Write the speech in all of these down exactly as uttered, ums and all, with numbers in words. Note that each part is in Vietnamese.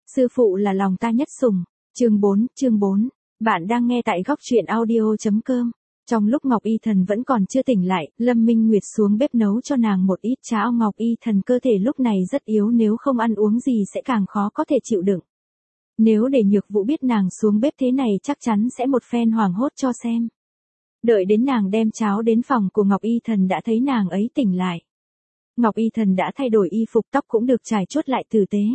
sư phụ là lòng ta nhất sủng. Chương bốn, chương bốn. Bạn đang nghe tại góc truyện audio chấm com. Trong lúc Ngọc Y Thần vẫn còn chưa tỉnh lại, Lâm Minh Nguyệt xuống bếp nấu cho nàng một ít cháo. Ngọc Y Thần cơ thể lúc này rất yếu, nếu không ăn uống gì sẽ càng khó có thể chịu đựng. Nếu để Nhược Vũ biết nàng xuống bếp thế này chắc chắn sẽ một phen hoảng hốt cho xem. Đợi đến nàng đem cháo đến phòng của Ngọc Y Thần đã thấy nàng ấy tỉnh lại. Ngọc Y Thần đã thay đổi y phục, tóc cũng được chải chuốt lại tử tế.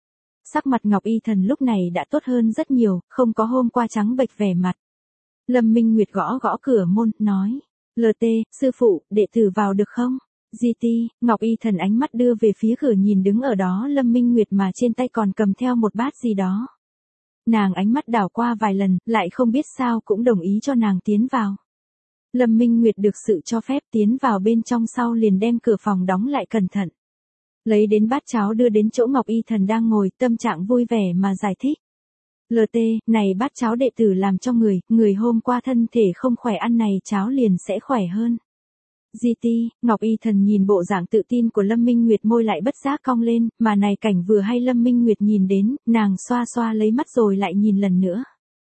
Sắc mặt Ngọc Y Thần lúc này đã tốt hơn rất nhiều, không có hôm qua trắng bệch vẻ mặt. Lâm Minh Nguyệt gõ gõ cửa môn, nói. Lờ tê, sư phụ, đệ tử vào được không? Di ti, Ngọc Y Thần ánh mắt đưa về phía cửa nhìn đứng ở đó Lâm Minh Nguyệt mà trên tay còn cầm theo một bát gì đó. Nàng ánh mắt đảo qua vài lần, lại không biết sao cũng đồng ý cho nàng tiến vào. Lâm Minh Nguyệt được sự cho phép tiến vào bên trong sau liền đem cửa phòng đóng lại cẩn thận. Lấy đến bát cháo đưa đến chỗ Ngọc Y Thần đang ngồi, tâm trạng vui vẻ mà giải thích. Lờ tê, này bát cháo đệ tử làm cho người, người hôm qua thân thể không khỏe ăn này cháo liền sẽ khỏe hơn. Di ti, Ngọc Y Thần nhìn bộ dạng tự tin của Lâm Minh Nguyệt môi lại bất giác cong lên, mà này cảnh vừa hay Lâm Minh Nguyệt nhìn đến, nàng xoa xoa lấy mắt rồi lại nhìn lần nữa.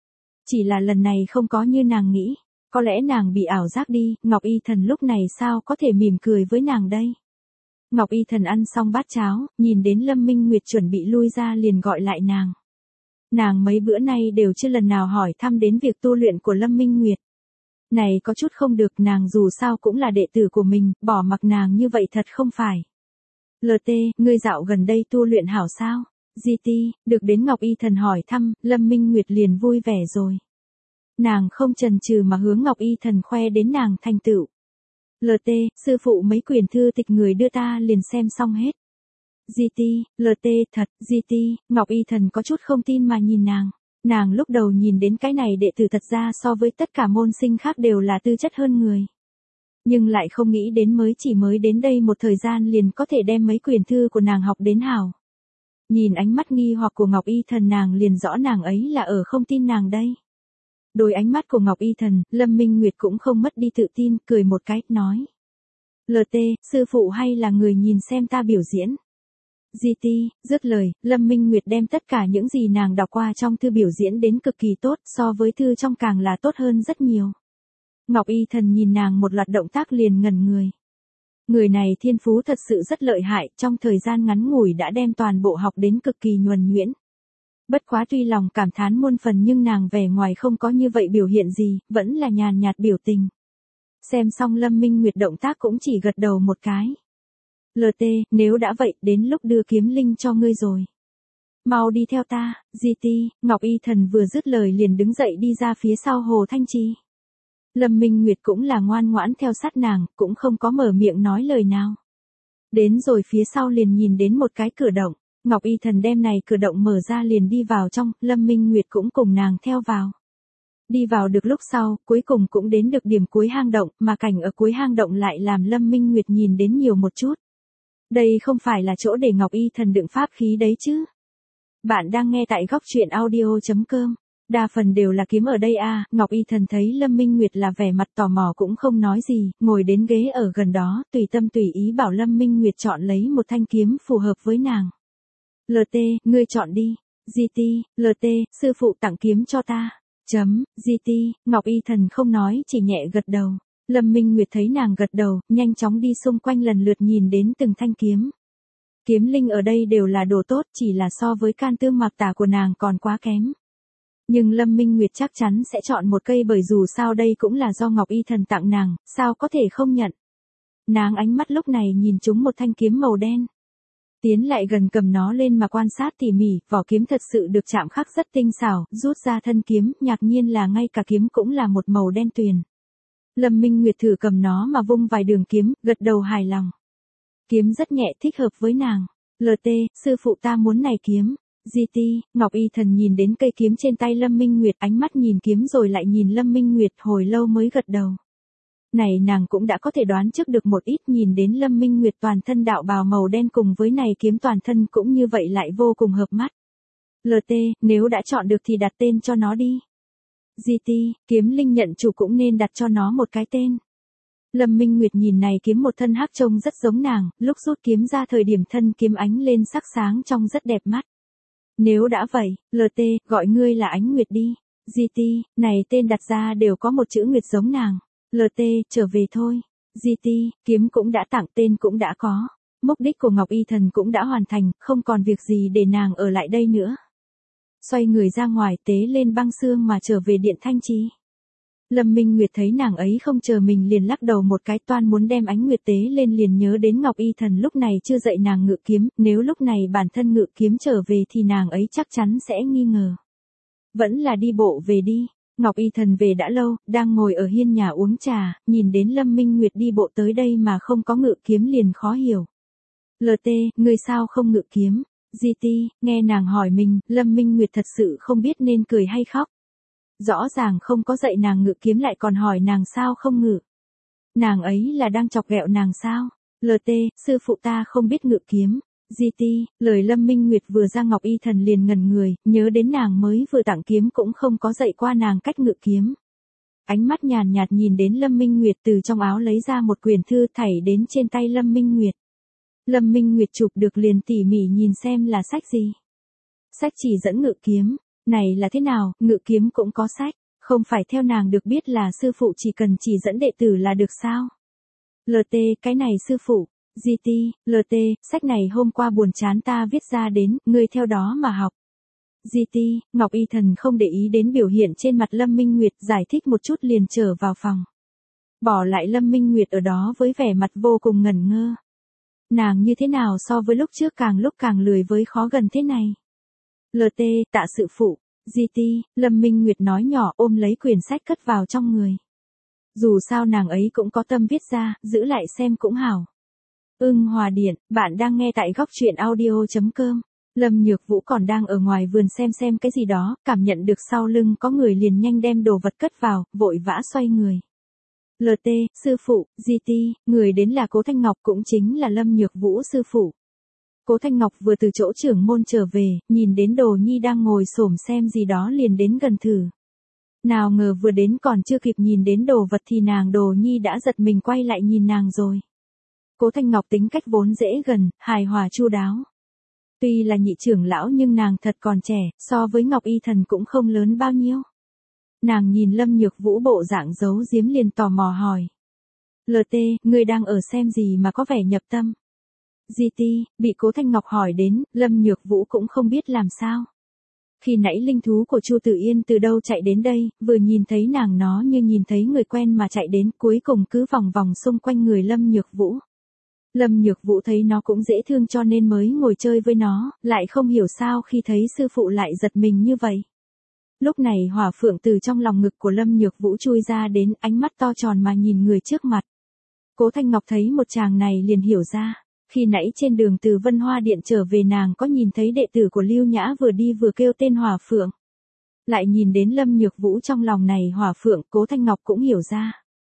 Chỉ là lần này không có như nàng nghĩ, có lẽ nàng bị ảo giác đi, Ngọc Y Thần lúc này sao có thể mỉm cười với nàng đây. Ngọc Y Thần ăn xong bát cháo, nhìn đến Lâm Minh Nguyệt chuẩn bị lui ra liền gọi lại nàng. Nàng mấy bữa nay đều chưa lần nào hỏi thăm đến việc tu luyện của Lâm Minh Nguyệt. Này có chút không được, nàng dù sao cũng là đệ tử của mình, bỏ mặc nàng như vậy thật không phải. Lờ tê, ngươi dạo gần đây tu luyện hảo sao? Di ti, được đến Ngọc Y Thần hỏi thăm, Lâm Minh Nguyệt liền vui vẻ rồi. Nàng không chần chừ mà hướng Ngọc Y Thần khoe đến nàng thành tựu. Lờ tê, sư phụ mấy quyển thư tịch người đưa ta liền xem xong hết. Di ti, lờ tê, thật, Di ti, Ngọc Y Thần có chút không tin mà nhìn nàng. Nàng lúc đầu nhìn đến cái này đệ tử thật ra so với tất cả môn sinh khác đều là tư chất hơn người. Nhưng lại không nghĩ đến mới chỉ mới đến đây một thời gian liền có thể đem mấy quyển thư của nàng học đến hảo. Nhìn ánh mắt nghi hoặc của Ngọc Y Thần nàng liền rõ nàng ấy là ở không tin nàng đây. Đối ánh mắt của Ngọc Y Thần, Lâm Minh Nguyệt cũng không mất đi tự tin, cười một cái, nói. Lờ tê, sư phụ hay là người nhìn xem ta biểu diễn. Di ti, dứt lời, Lâm Minh Nguyệt đem tất cả những gì nàng đọc qua trong thư biểu diễn đến cực kỳ tốt, so với thư trong càng là tốt hơn rất nhiều. Ngọc Y Thần nhìn nàng một loạt động tác liền ngẩn người. Người này thiên phú thật sự rất lợi hại, trong thời gian ngắn ngủi đã đem toàn bộ học đến cực kỳ nhuần nhuyễn. Bất quá tuy lòng cảm thán muôn phần nhưng nàng vẻ ngoài không có như vậy biểu hiện gì, vẫn là nhàn nhạt biểu tình. Xem xong Lâm Minh Nguyệt động tác cũng chỉ gật đầu một cái. Lờ tê, nếu đã vậy, đến lúc đưa kiếm linh cho ngươi rồi. Mau đi theo ta, Di ti, Ngọc Y Thần vừa dứt lời liền đứng dậy đi ra phía sau Hồ Thanh Trì. Lâm Minh Nguyệt cũng là ngoan ngoãn theo sát nàng, cũng không có mở miệng nói lời nào. Đến rồi phía sau liền nhìn đến một cái cửa động, Ngọc Y Thần đem này cửa động mở ra liền đi vào trong, Lâm Minh Nguyệt cũng cùng nàng theo vào. Đi vào được lúc sau, cuối cùng cũng đến được điểm cuối hang động, mà cảnh ở cuối hang động lại làm Lâm Minh Nguyệt nhìn đến nhiều một chút. Đây không phải là chỗ để Ngọc Y Thần đựng pháp khí đấy chứ. Bạn đang nghe tại góc truyện audio chấm com. Đa phần đều là kiếm ở đây à, Ngọc Y Thần thấy Lâm Minh Nguyệt là vẻ mặt tò mò cũng không nói gì, ngồi đến ghế ở gần đó, tùy tâm tùy ý bảo Lâm Minh Nguyệt chọn lấy một thanh kiếm phù hợp với nàng. Lờ tê, ngươi chọn đi. Di ti, lờ tê, sư phụ tặng kiếm cho ta. Chấm, Di ti, Ngọc Y Thần không nói, chỉ nhẹ gật đầu. Lâm Minh Nguyệt thấy nàng gật đầu, nhanh chóng đi xung quanh lần lượt nhìn đến từng thanh kiếm. Kiếm linh ở đây đều là đồ tốt, chỉ là so với can tương mạc tà của nàng còn quá kém. Nhưng Lâm Minh Nguyệt chắc chắn sẽ chọn một cây bởi dù sao đây cũng là do Ngọc Y Thần tặng nàng, sao có thể không nhận. Nàng ánh mắt lúc này nhìn trúng một thanh kiếm màu đen. Tiến lại gần cầm nó lên mà quan sát tỉ mỉ, vỏ kiếm thật sự được chạm khắc rất tinh xảo, rút ra thân kiếm, ngạc nhiên là ngay cả kiếm cũng là một màu đen tuyền. Lâm Minh Nguyệt thử cầm nó mà vung vài đường kiếm, gật đầu hài lòng. Kiếm rất nhẹ, thích hợp với nàng. Lờ tê, sư phụ ta muốn này kiếm. Di ti, Ngọc Y Thần nhìn đến cây kiếm trên tay Lâm Minh Nguyệt, ánh mắt nhìn kiếm rồi lại nhìn Lâm Minh Nguyệt hồi lâu mới gật đầu. Này nàng cũng đã có thể đoán trước được một ít, nhìn đến Lâm Minh Nguyệt toàn thân đạo bào màu đen cùng với này kiếm toàn thân cũng như vậy lại vô cùng hợp mắt. Lờ tê, nếu đã chọn được thì đặt tên cho nó đi. Di ti, kiếm linh nhận chủ cũng nên đặt cho nó một cái tên. Lâm Minh Nguyệt nhìn này kiếm một thân hắc trông rất giống nàng, lúc rút kiếm ra thời điểm thân kiếm ánh lên sắc sáng trông rất đẹp mắt. Nếu đã vậy, lờ tê, gọi ngươi là Ánh Nguyệt đi. giê tê, này tên đặt ra đều có một chữ Nguyệt giống nàng. lờ tê, trở về thôi. giê tê, kiếm cũng đã tặng, tên cũng đã có. Mục đích của Ngọc Y Thần cũng đã hoàn thành, không còn việc gì để nàng ở lại đây nữa. Xoay người ra ngoài tế lên băng xương mà trở về điện Thanh Trì. Lâm Minh Nguyệt thấy nàng ấy không chờ mình liền lắc đầu một cái, toan muốn đem Ánh Nguyệt tế lên, liền nhớ đến Ngọc Y Thần lúc này chưa dạy nàng ngự kiếm, nếu lúc này bản thân ngự kiếm trở về thì nàng ấy chắc chắn sẽ nghi ngờ. Vẫn là đi bộ về đi. Ngọc Y Thần về đã lâu, đang ngồi ở hiên nhà uống trà, nhìn đến Lâm Minh Nguyệt đi bộ tới đây mà không có ngự kiếm liền khó hiểu. lờ tê, ngươi sao không ngự kiếm? giê tê, nghe nàng hỏi mình, Lâm Minh Nguyệt thật sự không biết nên cười hay khóc. Rõ ràng không có dạy nàng ngự kiếm lại còn hỏi nàng sao không ngự. Nàng ấy là đang chọc ghẹo nàng sao? lờ tê, sư phụ ta không biết ngự kiếm. giê tê, lời Lâm Minh Nguyệt vừa ra Ngọc Y Thần liền ngẩn người, nhớ đến nàng mới vừa tặng kiếm cũng không có dạy qua nàng cách ngự kiếm. Ánh mắt nhàn nhạt nhìn đến Lâm Minh Nguyệt, từ trong áo lấy ra một quyển thư thảy đến trên tay Lâm Minh Nguyệt. Lâm Minh Nguyệt chụp được liền tỉ mỉ nhìn xem là sách gì. Sách chỉ dẫn ngự kiếm. Này là thế nào, ngự kiếm cũng có sách, không phải theo nàng được biết là sư phụ chỉ cần chỉ dẫn đệ tử là được sao? lờ tê, cái này sư phụ. giê tê, lờ tê, sách này hôm qua buồn chán ta viết ra đến, ngươi theo đó mà học. giê tê, Ngọc Y Thần không để ý đến biểu hiện trên mặt Lâm Minh Nguyệt, giải thích một chút liền trở vào phòng. Bỏ lại Lâm Minh Nguyệt ở đó với vẻ mặt vô cùng ngẩn ngơ. Nàng như thế nào so với lúc trước càng lúc càng lười với khó gần thế này? lờ tê, tạ sự phụ. giê tê, Lâm Minh Nguyệt nói nhỏ, ôm lấy quyển sách cất vào trong người. Dù sao nàng ấy cũng có tâm viết ra, giữ lại xem cũng hảo. Ưng Hòa Điện, bạn đang nghe tại góc truyện audio chấm com. Lâm Nhược Vũ còn đang ở ngoài vườn xem xem cái gì đó, cảm nhận được sau lưng có người liền nhanh đem đồ vật cất vào, vội vã xoay người. lờ tê, sư phụ, giê tê, người đến là Cố Thanh Ngọc, cũng chính là Lâm Nhược Vũ sư phụ. Cố Thanh Ngọc vừa từ chỗ trưởng môn trở về, nhìn đến Đồ Nhi đang ngồi xổm xem gì đó liền đến gần thử. Nào ngờ vừa đến còn chưa kịp nhìn đến đồ vật thì nàng Đồ Nhi đã giật mình quay lại nhìn nàng rồi. Cố Thanh Ngọc tính cách vốn dễ gần, hài hòa chu đáo. Tuy là nhị trưởng lão nhưng nàng thật còn trẻ, so với Ngọc Y Thần cũng không lớn bao nhiêu. Nàng nhìn Lâm Nhược Vũ bộ dạng giấu giếm liền tò mò hỏi. lờ tê, ngươi đang ở xem gì mà có vẻ nhập tâm? giê tê, bị Cố Thanh Ngọc hỏi đến, Lâm Nhược Vũ cũng không biết làm sao. Khi nãy linh thú của Chu Tử Yên từ đâu chạy đến đây, vừa nhìn thấy nàng nó như nhìn thấy người quen mà chạy đến, cuối cùng cứ vòng vòng xung quanh người Lâm Nhược Vũ. Lâm Nhược Vũ thấy nó cũng dễ thương cho nên mới ngồi chơi với nó, lại không hiểu sao khi thấy sư phụ lại giật mình như vậy. Lúc này hỏa phượng từ trong lòng ngực của Lâm Nhược Vũ chui ra đến, ánh mắt to tròn mà nhìn người trước mặt. Cố Thanh Ngọc thấy một chàng này liền hiểu ra. Khi nãy trên đường từ Vân Hoa Điện trở về nàng có nhìn thấy đệ tử của Lưu Nhã vừa đi vừa kêu tên Hỏa Phượng. Lại nhìn đến Lâm Nhược Vũ trong lòng này Hỏa Phượng, Cố Thanh Ngọc cũng hiểu ra.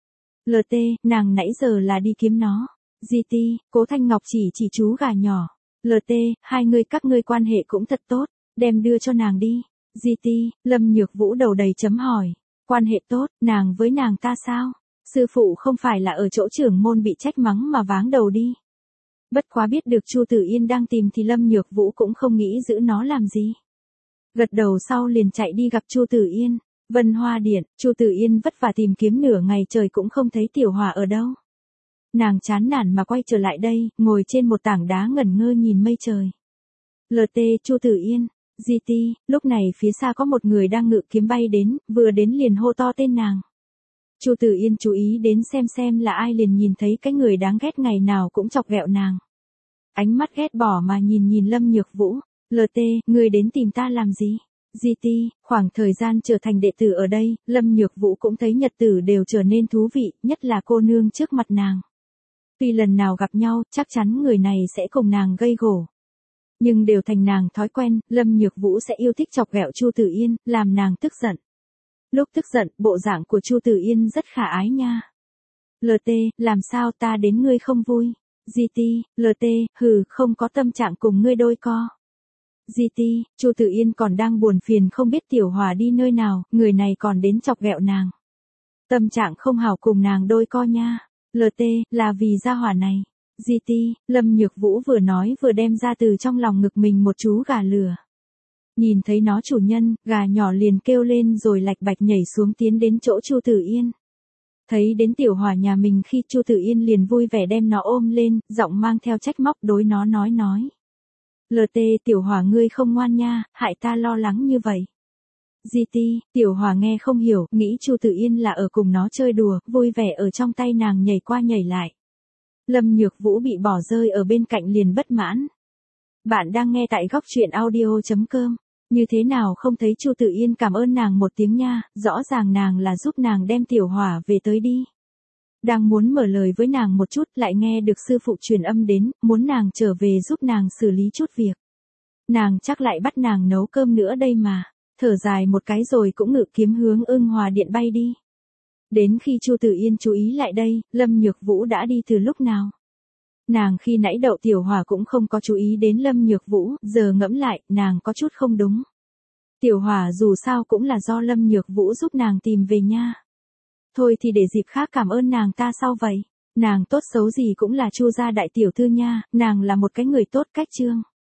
lờ tê, nàng nãy giờ là đi kiếm nó. giê tê, Cố Thanh Ngọc chỉ chỉ chú gà nhỏ. lờ tê, hai người các ngươi quan hệ cũng thật tốt, đem đưa cho nàng đi. giê tê, Lâm Nhược Vũ đầu đầy chấm hỏi. Quan hệ tốt, nàng với nàng ta sao? Sư phụ không phải là ở chỗ trưởng môn bị trách mắng mà váng đầu đi. Bất quá biết được Chu Tử Yên đang tìm thì Lâm Nhược Vũ cũng không nghĩ giữ nó làm gì. Gật đầu sau liền chạy đi gặp Chu Tử Yên. Vân Hoa Điện, Chu Tử Yên vất vả tìm kiếm nửa ngày trời cũng không thấy Tiểu Hỏa ở đâu. Nàng chán nản mà quay trở lại đây, ngồi trên một tảng đá ngẩn ngơ nhìn mây trời. lờ tê, Chu Tử Yên. giê tê, lúc này phía xa có một người đang ngự kiếm bay đến, vừa đến liền hô to tên nàng. Chu Tử Yên chú ý đến xem xem là ai liền nhìn thấy cái người đáng ghét ngày nào cũng chọc ghẹo nàng. Ánh mắt ghét bỏ mà nhìn nhìn Lâm Nhược Vũ. lờ tê, người đến tìm ta làm gì? giê tê, khoảng thời gian trở thành đệ tử ở đây, Lâm Nhược Vũ cũng thấy nhật tử đều trở nên thú vị, nhất là cô nương trước mặt nàng. Tuy lần nào gặp nhau, chắc chắn người này sẽ cùng nàng gây gổ. Nhưng đều thành nàng thói quen, Lâm Nhược Vũ sẽ yêu thích chọc ghẹo Chu Tử Yên, làm nàng tức giận. Lúc tức giận, bộ dạng của Chu Tử Yên rất khả ái nha. lờ tê, làm sao ta đến ngươi không vui? giê tê, lờ tê, hừ, không có tâm trạng cùng ngươi đôi co. giê tê, Chu Tử Yên còn đang buồn phiền không biết Tiểu Hỏa đi nơi nào, người này còn đến chọc ghẹo nàng. Tâm trạng không hảo cùng nàng đôi co nha. lờ tê, là vì gia hỏa này. giê tê, Lâm Nhược Vũ vừa nói vừa đem ra từ trong lòng ngực mình một chú gà lửa. Nhìn thấy nó chủ nhân, gà nhỏ liền kêu lên rồi lạch bạch nhảy xuống tiến đến chỗ Chu Tử Yên. Thấy đến tiểu hỏa nhà mình khi Chu Tử Yên liền vui vẻ đem nó ôm lên, giọng mang theo trách móc đối nó nói nói. Lờ tê tiểu hỏa ngươi không ngoan nha, hại ta lo lắng như vậy. Di ti, tiểu hỏa nghe không hiểu, nghĩ Chu Tử Yên là ở cùng nó chơi đùa, vui vẻ ở trong tay nàng nhảy qua nhảy lại. Lâm Nhược Vũ bị bỏ rơi ở bên cạnh liền bất mãn. Bạn đang nghe tại góc truyện audio.com. Như thế nào không thấy Chu Tử Yên cảm ơn nàng một tiếng nha, rõ ràng nàng là giúp nàng đem tiểu hỏa về tới đi. Đang muốn mở lời với nàng một chút lại nghe được sư phụ truyền âm đến, muốn nàng trở về giúp nàng xử lý chút việc. Nàng chắc lại bắt nàng nấu cơm nữa đây mà, thở dài một cái rồi cũng ngự kiếm hướng Ưng Hòa Điện bay đi. Đến khi Chu Tử Yên chú ý lại đây, Lâm Nhược Vũ đã đi từ lúc nào. Nàng khi nãy đậu tiểu hỏa cũng không có chú ý đến Lâm Nhược Vũ, giờ ngẫm lại, nàng có chút không đúng. Tiểu hỏa dù sao cũng là do Lâm Nhược Vũ giúp nàng tìm về nha. Thôi thì để dịp khác cảm ơn nàng ta sau vậy. Nàng tốt xấu gì cũng là Chu gia đại tiểu thư nha, nàng là một cái người tốt cách trương.